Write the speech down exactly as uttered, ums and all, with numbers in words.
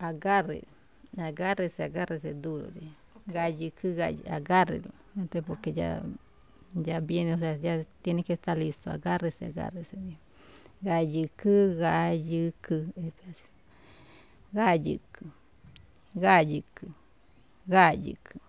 agarre, agárrese, agárrese duro, dije. Galliku, gall, agárrelo, entonces porque ya, ya viene, o sea, ya tiene que estar listo, agárrese, agárrese, dije. Galliku, galliku, galliku, galliku, galliku.